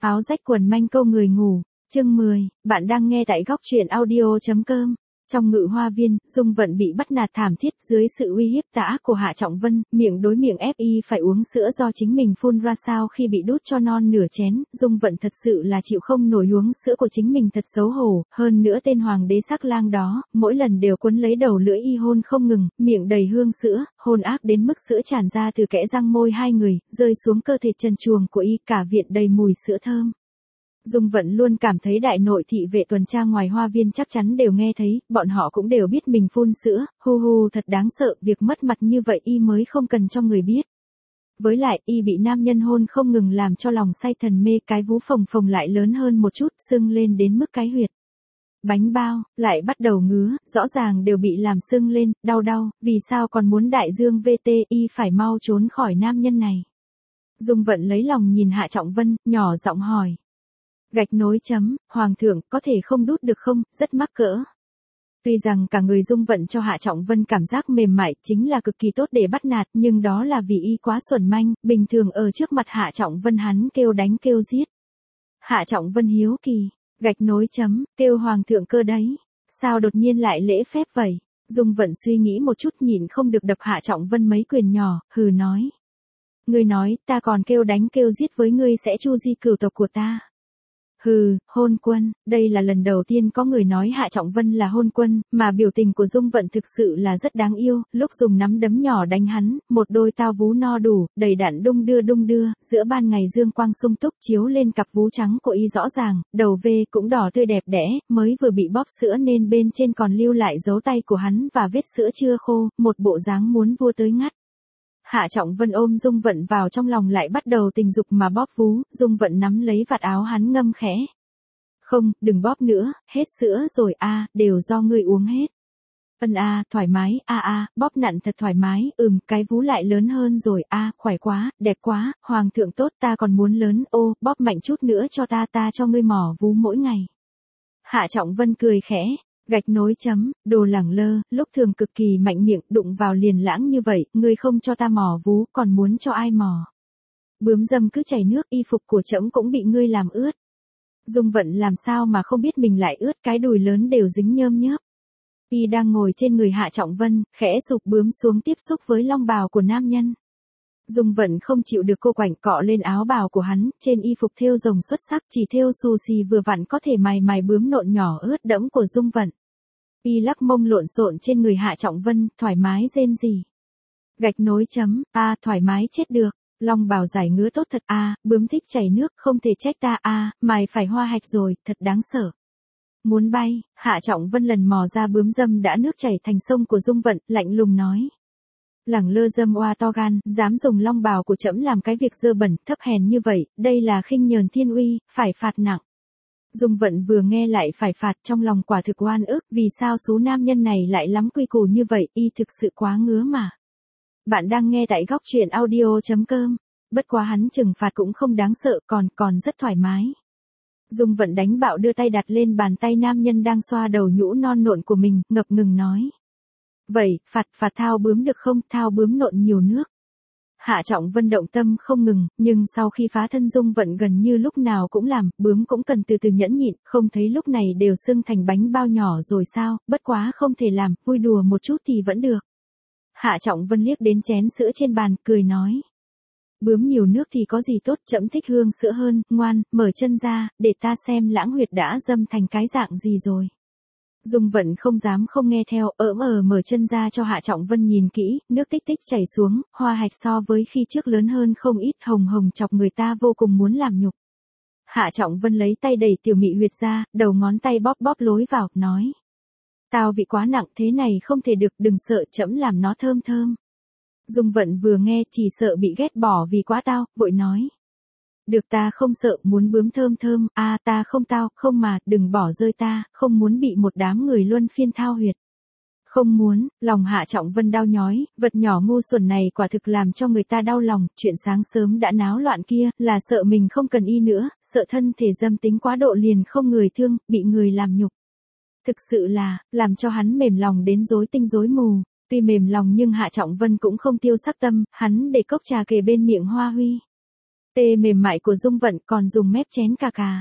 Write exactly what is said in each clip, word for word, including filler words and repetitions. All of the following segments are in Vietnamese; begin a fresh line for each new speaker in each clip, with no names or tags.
Áo rách quần manh câu người ngủ, chương mười, bạn đang nghe tại góc truyện audio.com. Trong ngự hoa viên, Dung Vận bị bắt nạt thảm thiết dưới sự uy hiếp tà ác của Hạ Trọng Vân, miệng đối miệng ép y phải uống sữa do chính mình phun ra sau khi bị đút cho non nửa chén. Dung Vận thật sự là chịu không nổi uống sữa của chính mình thật xấu hổ, hơn nữa tên hoàng đế sắc lang đó, mỗi lần đều quấn lấy đầu lưỡi y hôn không ngừng, miệng đầy hương sữa, hôn ác đến mức sữa tràn ra từ kẽ răng môi hai người, rơi xuống cơ thể trần truồng của y, cả viện đầy mùi sữa thơm. Dung Vận luôn cảm thấy đại nội thị vệ tuần tra ngoài hoa viên chắc chắn đều nghe thấy, bọn họ cũng đều biết mình phun sữa, hu hu thật đáng sợ, việc mất mặt như vậy y mới không cần cho người biết. Với lại, y bị nam nhân hôn không ngừng làm cho lòng say thần mê, cái vú phồng phồng lại lớn hơn một chút, sưng lên đến mức cái huyệt bánh bao, lại bắt đầu ngứa, rõ ràng đều bị làm sưng lên, đau đau, vì sao còn muốn đại dương vê tê, y phải mau trốn khỏi nam nhân này. Dung Vận lấy lòng nhìn Hạ Trọng Vân, nhỏ giọng hỏi. Gạch nối chấm, Hoàng thượng, có thể không đút được không, rất mắc cỡ. Tuy rằng cả người Dung Vận cho Hạ Trọng Vân cảm giác mềm mại, chính là cực kỳ tốt để bắt nạt, nhưng đó là vì y quá xuẩn manh, bình thường ở trước mặt Hạ Trọng Vân hắn kêu đánh kêu giết. Hạ Trọng Vân hiếu kỳ, gạch nối chấm, kêu Hoàng thượng cơ đấy. Sao đột nhiên lại lễ phép vậy? Dung Vận suy nghĩ một chút nhịn không được đập Hạ Trọng Vân mấy quyền nhỏ, hừ nói. Ngươi nói, ta còn kêu đánh kêu giết với ngươi sẽ chu di cửu tộc của ta. Hừ, hôn quân, đây là lần đầu tiên có người nói Hạ Trọng Vân là hôn quân, mà biểu tình của Dung Vận thực sự là rất đáng yêu, lúc dùng nắm đấm nhỏ đánh hắn, một đôi tao vú no đủ, đầy đặn đung đưa đung đưa, giữa ban ngày dương quang sung túc chiếu lên cặp vú trắng của y rõ ràng, đầu V cũng đỏ tươi đẹp đẽ, mới vừa bị bóp sữa nên bên trên còn lưu lại dấu tay của hắn và vết sữa chưa khô, một bộ dáng muốn vua tới ngắt. Hạ Trọng Vân ôm Dung Vận vào trong lòng lại bắt đầu tình dục mà bóp vú, Dung Vận nắm lấy vạt áo hắn ngâm khẽ. Không, đừng bóp nữa, hết sữa rồi a, đều do ngươi uống hết. Ân a, thoải mái, a a, bóp nặn thật thoải mái, ừm, cái vú lại lớn hơn rồi a, khỏe quá, đẹp quá, Hoàng thượng tốt, ta còn muốn lớn, ô, bóp mạnh chút nữa cho ta, ta cho ngươi mỏ vú mỗi ngày. Hạ Trọng Vân cười khẽ. Gạch nối chấm, đồ lẳng lơ, lúc thường cực kỳ mạnh miệng, đụng vào liền lãng như vậy, ngươi không cho ta mò vú, còn muốn cho ai mò. Bướm dâm cứ chảy nước, y phục của trẫm cũng bị ngươi làm ướt. Dung Vận làm sao mà không biết mình lại ướt, cái đùi lớn đều dính nhơm nhớp. Y đang ngồi trên người Hạ Trọng Vân, khẽ sụp bướm xuống tiếp xúc với long bào của nam nhân. Dung Vận không chịu được cô quạnh cọ lên áo bào của hắn, trên y phục thêu rồng xuất sắc chỉ thêu xù xì vừa vặn có thể mài mài bướm nộn nhỏ ướt đẫm của Dung Vận. Y lắc mông lộn xộn trên người Hạ Trọng Vân, thoải mái rên rỉ. Gạch nối chấm, a, thoải mái chết được, long bào giải ngứa tốt thật a, bướm thích chảy nước, không thể trách ta a, mày phải hoa hạch rồi, thật đáng sợ. Muốn bay, Hạ Trọng Vân lần mò ra bướm dâm đã nước chảy thành sông của Dung Vận, lạnh lùng nói. Lẳng lơ dâm oa to gan, dám dùng long bào của trẫm làm cái việc dơ bẩn, thấp hèn như vậy, đây là khinh nhờn thiên uy, phải phạt nặng. Dung Vận vừa nghe lại phải phạt trong lòng quả thực oan ức, vì sao số nam nhân này lại lắm quy củ như vậy, y thực sự quá ngứa mà. Bạn đang nghe tại góc truyện audio.com, bất quá hắn trừng phạt cũng không đáng sợ, còn, còn rất thoải mái. Dung Vận đánh bạo đưa tay đặt lên bàn tay nam nhân đang xoa đầu nhũ non nộn của mình, ngập ngừng nói. Vậy, phạt, phạt thao bướm được không, thao bướm nộn nhiều nước. Hạ Trọng Vân động tâm không ngừng, nhưng sau khi phá thân Dung Vận gần như lúc nào cũng làm, bướm cũng cần từ từ nhẫn nhịn, không thấy lúc này đều sưng thành bánh bao nhỏ rồi sao, bất quá không thể làm, vui đùa một chút thì vẫn được. Hạ Trọng Vân liếc đến chén sữa trên bàn, cười nói. Bướm nhiều nước thì có gì tốt, trẫm thích hương sữa hơn, ngoan, mở chân ra, để ta xem lãng huyệt đã dâm thành cái dạng gì rồi. Dung Vận không dám không nghe theo, ỡm ờ mở chân ra cho Hạ Trọng Vân nhìn kỹ, nước tích tích chảy xuống, hoa hạch so với khi trước lớn hơn không ít, hồng hồng chọc người ta vô cùng muốn làm nhục. Hạ Trọng Vân lấy tay đẩy tiểu mị huyệt ra, đầu ngón tay bóp bóp lối vào, nói. Tao vị quá nặng thế này không thể được, đừng sợ, trẫm làm nó thơm thơm. Dung Vận vừa nghe chỉ sợ bị ghét bỏ vì quá tao, vội nói. Được ta không sợ, muốn bướm thơm thơm, a à, ta không tao, không mà, đừng bỏ rơi ta, không muốn bị một đám người luân phiên thao huyệt. Không muốn, lòng Hạ Trọng Vân đau nhói, vật nhỏ ngu xuẩn này quả thực làm cho người ta đau lòng, chuyện sáng sớm đã náo loạn kia, là sợ mình không cần y nữa, sợ thân thể dâm tính quá độ liền không người thương, bị người làm nhục. Thực sự là, làm cho hắn mềm lòng đến rối tinh rối mù. Tuy mềm lòng nhưng Hạ Trọng Vân cũng không tiêu sắc tâm, hắn để cốc trà kề bên miệng Hoa Huy. Tê mềm mại của Dung Vận còn dùng mép chén cà cà.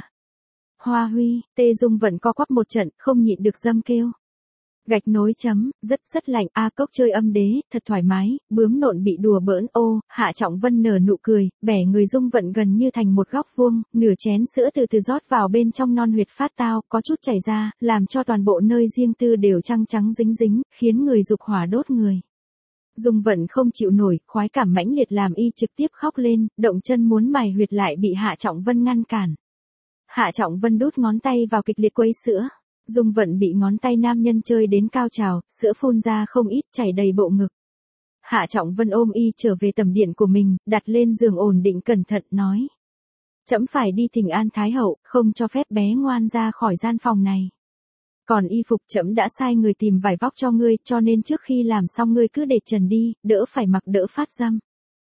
Hoa Huy, Tê Dung Vận co quắp một trận, không nhịn được dâm kêu. Gạch nối chấm, rất rất lạnh, a cốc chơi âm đế, thật thoải mái, bướm nộn bị đùa bỡn ô, Hạ Trọng Vân nở nụ cười, bẻ người Dung Vận gần như thành một góc vuông, nửa chén sữa từ từ rót vào bên trong non huyệt phát tao, có chút chảy ra, làm cho toàn bộ nơi riêng tư đều trăng trắng dính dính, khiến người dục hỏa đốt người. Dung Vận không chịu nổi, khoái cảm mãnh liệt làm y trực tiếp khóc lên, động chân muốn mài huyệt lại bị Hạ Trọng Vân ngăn cản. Hạ Trọng Vân đút ngón tay vào kịch liệt quấy sữa. Dung Vận bị ngón tay nam nhân chơi đến cao trào, sữa phun ra không ít chảy đầy bộ ngực. Hạ Trọng Vân ôm y trở về tầm điện của mình, đặt lên giường ổn định cẩn thận nói. Trẫm phải đi thỉnh an Thái Hậu, không cho phép bé ngoan ra khỏi gian phòng này. Còn y phục trẫm đã sai người tìm vải vóc cho ngươi, cho nên trước khi làm xong ngươi cứ để trần đi, đỡ phải mặc đỡ phát dâm.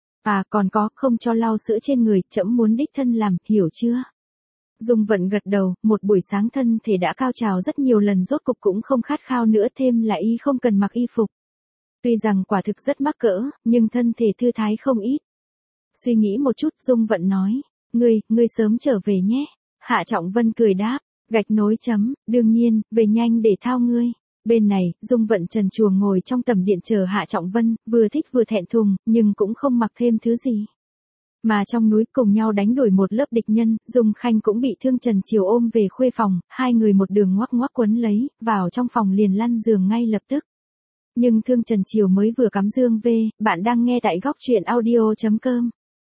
À còn có, không cho lau sữa trên người, trẫm muốn đích thân làm, hiểu chưa? Dung Vận gật đầu, một buổi sáng thân thể đã cao trào rất nhiều lần rốt cục cũng không khát khao nữa, thêm là y không cần mặc y phục. Tuy rằng quả thực rất mắc cỡ, nhưng thân thể thư thái không ít. Suy nghĩ một chút, Dung Vận nói, ngươi, ngươi sớm trở về nhé. Hạ Trọng Vân cười đáp, gạch nối chấm, đương nhiên, về nhanh để thao ngươi. Bên này, Dung Vận trần truồng ngồi trong tầm điện chờ Hạ Trọng Vân, vừa thích vừa thẹn thùng, nhưng cũng không mặc thêm thứ gì. Mà trong núi cùng nhau đánh đuổi một lớp địch nhân, Dung Khanh cũng bị Thương Trần Triều ôm về khuê phòng, hai người một đường ngoắc ngoắc quấn lấy, vào trong phòng liền lăn giường ngay lập tức. Nhưng Thương Trần Triều mới vừa cắm dương về, bạn đang nghe tại góc truyện audio chấm com.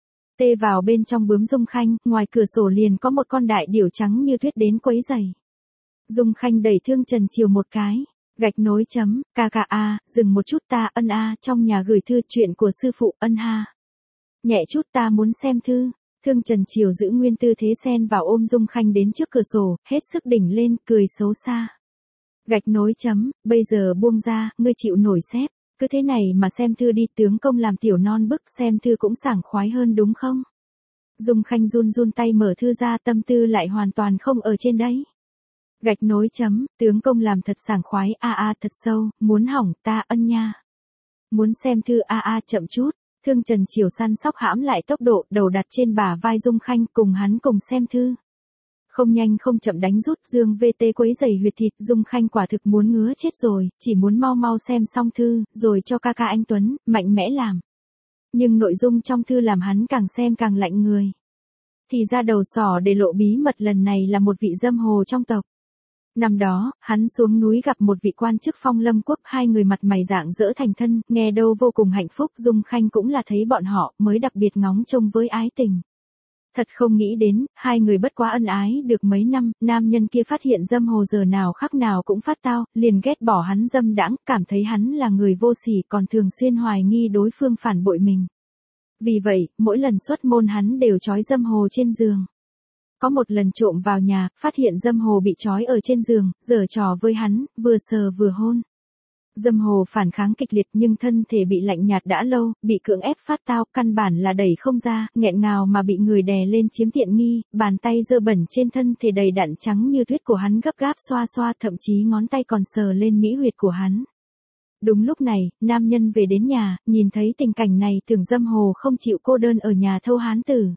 Tê vào bên trong bướm Dung Khanh, ngoài cửa sổ liền có một con đại điểu trắng như tuyết đến quấy giày. Dung Khanh đẩy Thương Trần Triều một cái, gạch nối chấm, ca ca a, dừng một chút ta ân a, trong nhà gửi thư chuyện của sư phụ ân ha. Nhẹ chút ta muốn xem thư. Thương Trần Triều giữ nguyên tư thế sen vào ôm Dung Khanh đến trước cửa sổ, hết sức đỉnh lên, cười xấu xa. Gạch nối chấm, bây giờ buông ra, ngươi chịu nổi xếp. Cứ thế này mà xem thư đi, tướng công làm tiểu non bức, xem thư cũng sảng khoái hơn đúng không? Dung Khanh run run tay mở thư ra, tâm tư lại hoàn toàn không ở trên đấy. Gạch nối chấm, tướng công làm thật sảng khoái, a a thật sâu, muốn hỏng ta ân nha. Muốn xem thư a a chậm chút. Thương Trần Triều săn sóc hãm lại tốc độ, đầu đặt trên bả vai Dung Khanh, cùng hắn cùng xem thư. Không nhanh không chậm đánh rút dương vê tê quấy giày huyệt thịt, Dung Khanh quả thực muốn ngứa chết rồi, chỉ muốn mau mau xem xong thư, rồi cho ca ca anh Tuấn, mạnh mẽ làm. Nhưng nội dung trong thư làm hắn càng xem càng lạnh người. Thì ra đầu sỏ để lộ bí mật lần này là một vị dâm hồ trong tộc. Năm đó, hắn xuống núi gặp một vị quan chức Phong Lâm Quốc, hai người mặt mày rạng rỡ thành thân, nghe đâu vô cùng hạnh phúc, Dung Khanh cũng là thấy bọn họ, mới đặc biệt ngóng trông với ái tình. Thật không nghĩ đến, hai người bất quá ân ái được mấy năm, nam nhân kia phát hiện dâm hồ giờ nào khắc nào cũng phát tao, liền ghét bỏ hắn dâm đãng, cảm thấy hắn là người vô sỉ, còn thường xuyên hoài nghi đối phương phản bội mình. Vì vậy, mỗi lần xuất môn hắn đều trói dâm hồ trên giường. Có một lần trộm vào nhà, phát hiện dâm hồ bị trói ở trên giường, giở trò với hắn, vừa sờ vừa hôn. Dâm hồ phản kháng kịch liệt nhưng thân thể bị lạnh nhạt đã lâu, bị cưỡng ép phát tao, căn bản là đẩy không ra, nghẹn ngào mà bị người đè lên chiếm tiện nghi, bàn tay dơ bẩn trên thân thể đầy đặn trắng như tuyết của hắn gấp gáp xoa xoa, thậm chí ngón tay còn sờ lên mỹ huyệt của hắn. Đúng lúc này, nam nhân về đến nhà, nhìn thấy tình cảnh này tưởng dâm hồ không chịu cô đơn ở nhà thâu hán tử.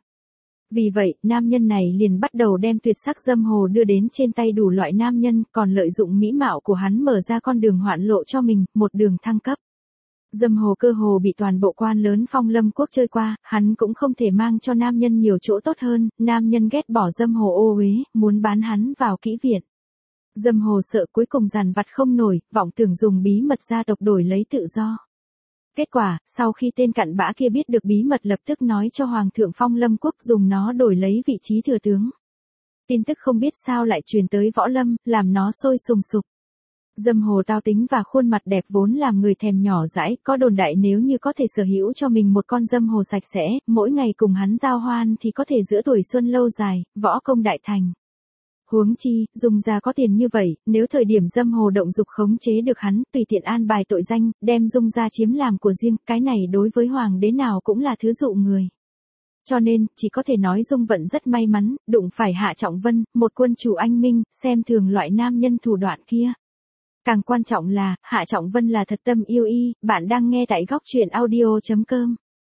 Vì vậy, nam nhân này liền bắt đầu đem tuyệt sắc dâm hồ đưa đến trên tay đủ loại nam nhân, còn lợi dụng mỹ mạo của hắn mở ra con đường hoạn lộ cho mình, một đường thăng cấp. Dâm hồ cơ hồ bị toàn bộ quan lớn Phong Lâm Quốc chơi qua, hắn cũng không thể mang cho nam nhân nhiều chỗ tốt hơn, nam nhân ghét bỏ dâm hồ ô uế, muốn bán hắn vào kỹ viện. Dâm hồ sợ cuối cùng giàn vặt không nổi, vọng tưởng dùng bí mật gia tộc đổi lấy tự do. Kết quả, sau khi tên cặn bã kia biết được bí mật lập tức nói cho Hoàng thượng Phong Lâm Quốc dùng nó đổi lấy vị trí thừa tướng. Tin tức không biết sao lại truyền tới Võ Lâm, làm nó sôi sùng sục. Dâm hồ tao tính và khuôn mặt đẹp vốn làm người thèm nhỏ dãi, có đồn đại nếu như có thể sở hữu cho mình một con dâm hồ sạch sẽ, mỗi ngày cùng hắn giao hoan thì có thể giữa tuổi xuân lâu dài, võ công đại thành. Huống chi, Dung gia có tiền như vậy, nếu thời điểm dâm hồ động dục khống chế được hắn, tùy tiện an bài tội danh, đem Dung gia chiếm làm của riêng, cái này đối với hoàng đế nào cũng là thứ dụ người. Cho nên, chỉ có thể nói Dung Vận rất may mắn, đụng phải Hạ Trọng Vân, một quân chủ anh minh, xem thường loại nam nhân thủ đoạn kia. Càng quan trọng là, Hạ Trọng Vân là thật tâm yêu y, bạn đang nghe tại góc truyện audio chấm com.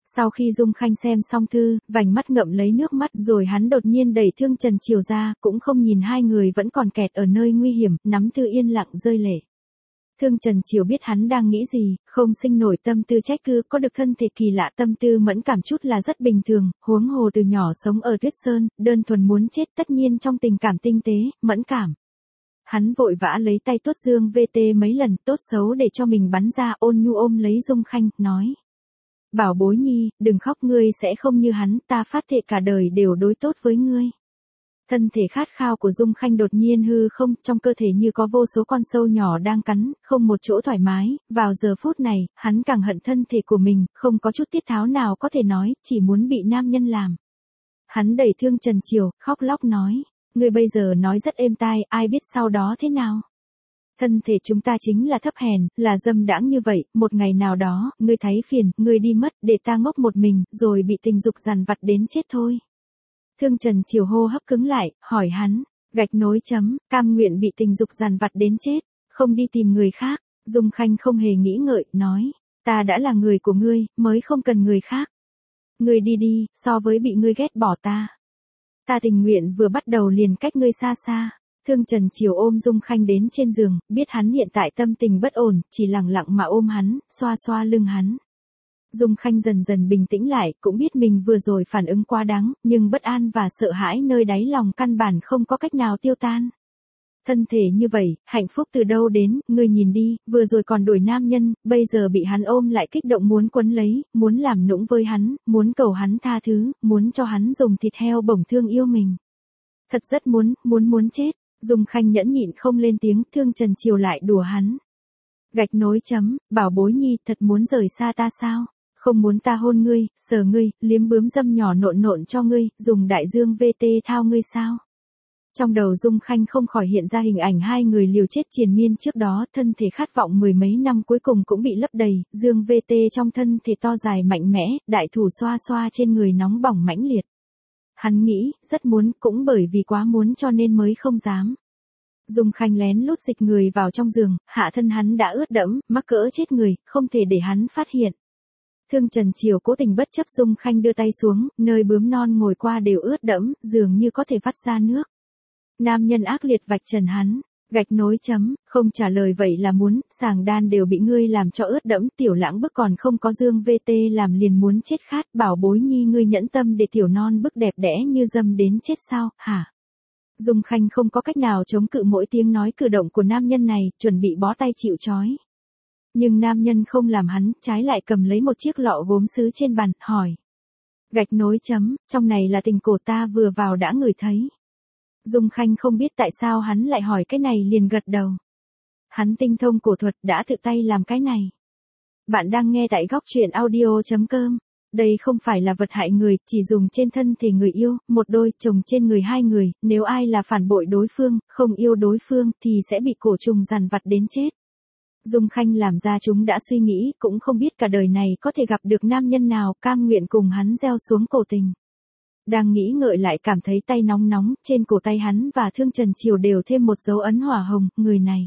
Sau khi Dung Khanh xem xong thư, vành mắt ngậm lấy nước mắt rồi hắn đột nhiên đẩy Thương Trần Triều ra, cũng không nhìn hai người vẫn còn kẹt ở nơi nguy hiểm, nắm thư yên lặng rơi lệ. Thương Trần Triều biết hắn đang nghĩ gì, không sinh nổi tâm tư trách cứ, có được thân thể kỳ lạ tâm tư mẫn cảm chút là rất bình thường, huống hồ từ nhỏ sống ở Tuyết Sơn, đơn thuần muốn chết tất nhiên trong tình cảm tinh tế, mẫn cảm. Hắn vội vã lấy tay tuốt dương vê tê mấy lần, tốt xấu để cho mình bắn ra, ôn nhu ôm lấy Dung Khanh, nói. Bảo bối nhi, đừng khóc, ngươi sẽ không như hắn, ta phát thệ cả đời đều đối tốt với ngươi. Thân thể khát khao của Dung Khanh đột nhiên hư không, trong cơ thể như có vô số con sâu nhỏ đang cắn, không một chỗ thoải mái, vào giờ phút này, hắn càng hận thân thể của mình, không có chút tiết tháo nào có thể nói, chỉ muốn bị nam nhân làm. Hắn đẩy Thương Trần Triều, khóc lóc nói, ngươi bây giờ nói rất êm tai, ai biết sau đó thế nào. Thân thể chúng ta chính là thấp hèn, là dâm đãng như vậy, một ngày nào đó, ngươi thấy phiền, ngươi đi mất, để ta ngốc một mình, rồi bị tình dục dằn vặt đến chết thôi. Thương Trần Triều hô hấp cứng lại, hỏi hắn, gạch nối chấm, cam nguyện bị tình dục dằn vặt đến chết, không đi tìm người khác. Dung Khanh không hề nghĩ ngợi, nói, ta đã là người của ngươi, mới không cần người khác. Ngươi đi đi, so với bị ngươi ghét bỏ ta. Ta tình nguyện vừa bắt đầu liền cách ngươi xa xa. Thương Trần Triều ôm Dung Khanh đến trên giường, biết hắn hiện tại tâm tình bất ổn, chỉ lặng lặng mà ôm hắn, xoa xoa lưng hắn. Dung Khanh dần dần bình tĩnh lại, cũng biết mình vừa rồi phản ứng quá đáng, nhưng bất an và sợ hãi nơi đáy lòng căn bản không có cách nào tiêu tan. Thân thể như vậy, hạnh phúc từ đâu đến, ngươi nhìn đi, vừa rồi còn đuổi nam nhân, bây giờ bị hắn ôm lại kích động muốn quấn lấy, muốn làm nũng với hắn, muốn cầu hắn tha thứ, muốn cho hắn dùng thịt heo bổng thương yêu mình. Thật rất muốn, muốn muốn chết. Dung Khanh nhẫn nhịn không lên tiếng, Thương Trần Triều lại đùa hắn. Gạch nối chấm, bảo bối nhi, thật muốn rời xa ta sao? Không muốn ta hôn ngươi, sờ ngươi, liếm bướm dâm nhỏ nộn nộn cho ngươi, dùng đại dương vê tê thao ngươi sao? Trong đầu Dung Khanh không khỏi hiện ra hình ảnh hai người liều chết triền miên trước đó, thân thể khát vọng mười mấy năm cuối cùng cũng bị lấp đầy, dương vê tê trong thân thể to dài mạnh mẽ, đại thủ xoa xoa trên người nóng bỏng mãnh liệt. Hắn nghĩ, rất muốn, cũng bởi vì quá muốn cho nên mới không dám. Dung Khanh lén lút dịch người vào trong giường, hạ thân hắn đã ướt đẫm, mắc cỡ chết người, không thể để hắn phát hiện. Thương Trần Triều cố tình bất chấp Dung Khanh đưa tay xuống, nơi bướm non ngồi qua đều ướt đẫm, dường như có thể vắt ra nước. Nam nhân ác liệt vạch trần hắn, gạch nối chấm, không trả lời vậy là muốn, sàng đan đều bị ngươi làm cho ướt đẫm, tiểu lãng bức còn không có dương vê tê làm liền muốn chết khát, bảo bối nhi ngươi nhẫn tâm để tiểu non bức đẹp đẽ như dâm đến chết sao, hả? Dung Khanh không có cách nào chống cự mỗi tiếng nói cử động của nam nhân này, chuẩn bị bó tay chịu trói. Nhưng nam nhân không làm hắn, trái lại cầm lấy một chiếc lọ gốm sứ trên bàn, hỏi. Gạch nối chấm, trong này là tình cổ ta vừa vào đã ngửi thấy. Dung Khanh không biết tại sao hắn lại hỏi cái này liền gật đầu. Hắn tinh thông cổ thuật đã tự tay làm cái này. Bạn đang nghe tại góc truyện audio chấm com. Đây không phải là vật hại người, chỉ dùng trên thân thể người yêu, một đôi, chồng trên người hai người, nếu ai là phản bội đối phương, không yêu đối phương, thì sẽ bị cổ trùng dằn vặt đến chết. Dung Khanh làm ra chúng đã suy nghĩ, cũng không biết cả đời này có thể gặp được nam nhân nào cam nguyện cùng hắn gieo xuống cổ tình. Đang nghĩ ngợi lại cảm thấy tay nóng nóng, trên cổ tay hắn và Thương Trần Triều đều thêm một dấu ấn hỏa hồng, người này.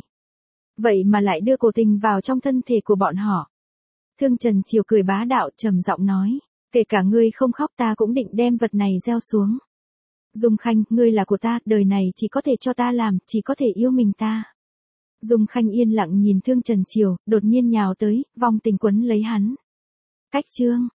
Vậy mà lại đưa cổ tình vào trong thân thể của bọn họ. Thương Trần Triều cười bá đạo trầm giọng nói, kể cả ngươi không khóc ta cũng định đem vật này gieo xuống. Dung Khanh, ngươi là của ta, đời này chỉ có thể cho ta làm, chỉ có thể yêu mình ta. Dung Khanh yên lặng nhìn Thương Trần Triều, đột nhiên nhào tới, vong tình quấn lấy hắn. Cách chương.